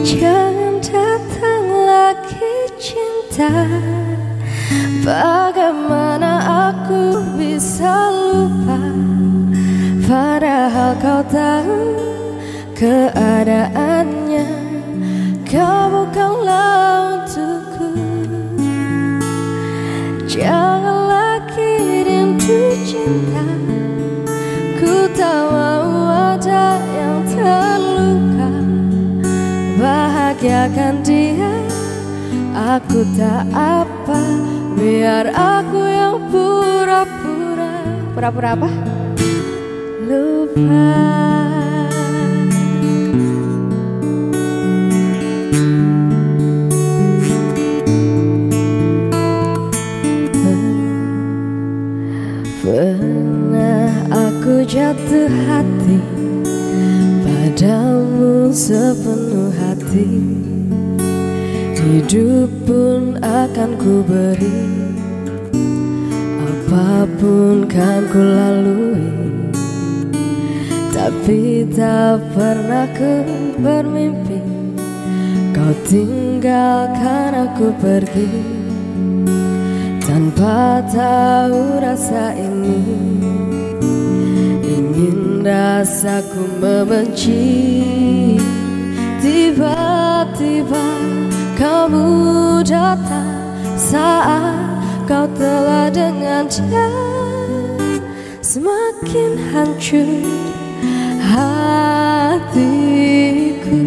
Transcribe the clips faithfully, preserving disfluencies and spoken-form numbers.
Jangan datang lagi cinta. Bagaimana aku bisa lupa, padahal kau tahu keadaannya. Kau bukanlah untukku. Jangan lagi rindu cinta. Ku tak mau ada yang terluka. Bahagiakan dia, aku tak apa. Biar aku yang pura-pura. Pura-pura apa? Lupa. Pernah aku jatuh hati padamu sepenuh hati. Hidup pun akan ku beri, apapun kan ku lalui. Tapi tak pernah ku bermimpi kau tinggalkan aku pergi. Tanpa tahu rasa ini, ingin rasaku membenci. Tiba-tiba kamu datang saat kau telah dengan dia. Semakin hancur hatiku.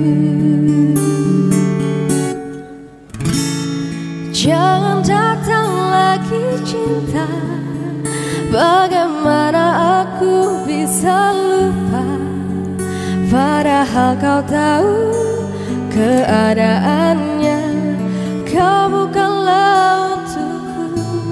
Jangan datang lagi cinta. Bagaimana aku bisa lupa, padahal kau tahu keadaannya. Kau bukanlah untukku.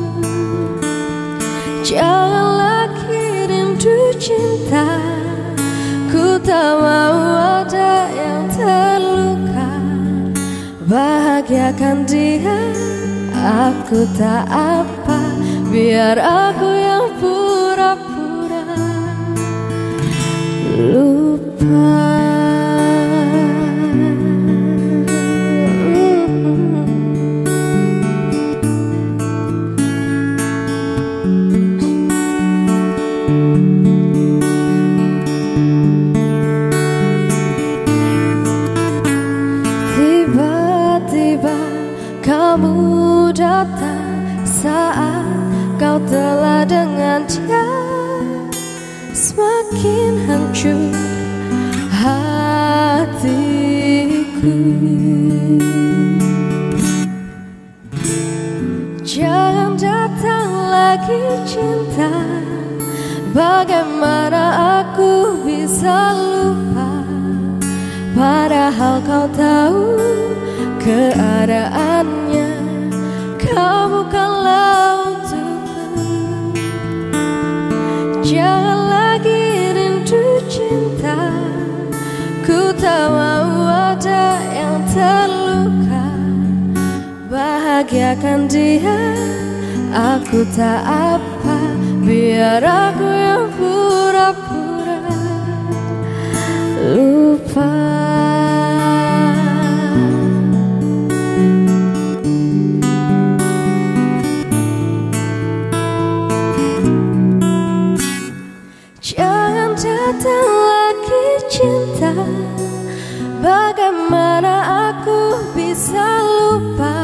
Jangan lagi rindu cinta. Ku tak mau ada yang terluka. Bahagiakan dia, aku tak apa. Biar aku yang pura-pura lupa. Tiba-tiba kamu datang saat kau telah dengan dia. Semakin hancur hatiku. Jangan datang lagi cinta. Bagaimana aku bisa lupa, padahal kau tahu keadaannya. Kau bukanlah untukku. Jangan lagi rindu cinta. Ku tak mau ada yang terluka. Bahagiakan dia, aku tak apa. Biar aku yang pura-pura lupa. Jangan datang lagi cinta. Bagaimana aku bisa lupa,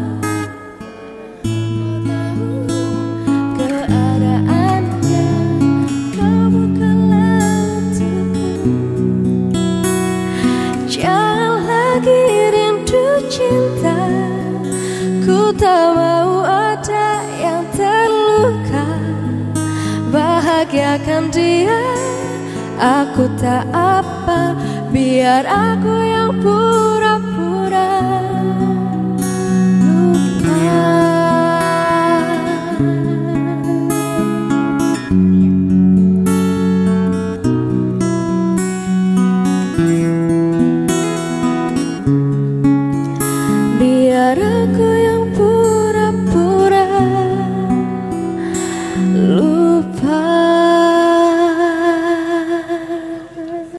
keadaannya. Kau bukanlah untukku. Jangan lagi rindu cinta. Ku tak mau ada yang terluka. Bahagiakan dia, aku tak apa. Biar aku yang pura-pura